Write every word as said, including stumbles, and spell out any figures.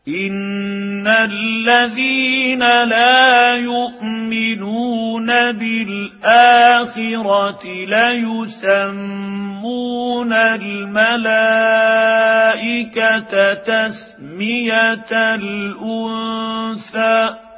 إن الذين لا يؤمنون بالآخرة ليسمون الملائكة تسمية الأنثى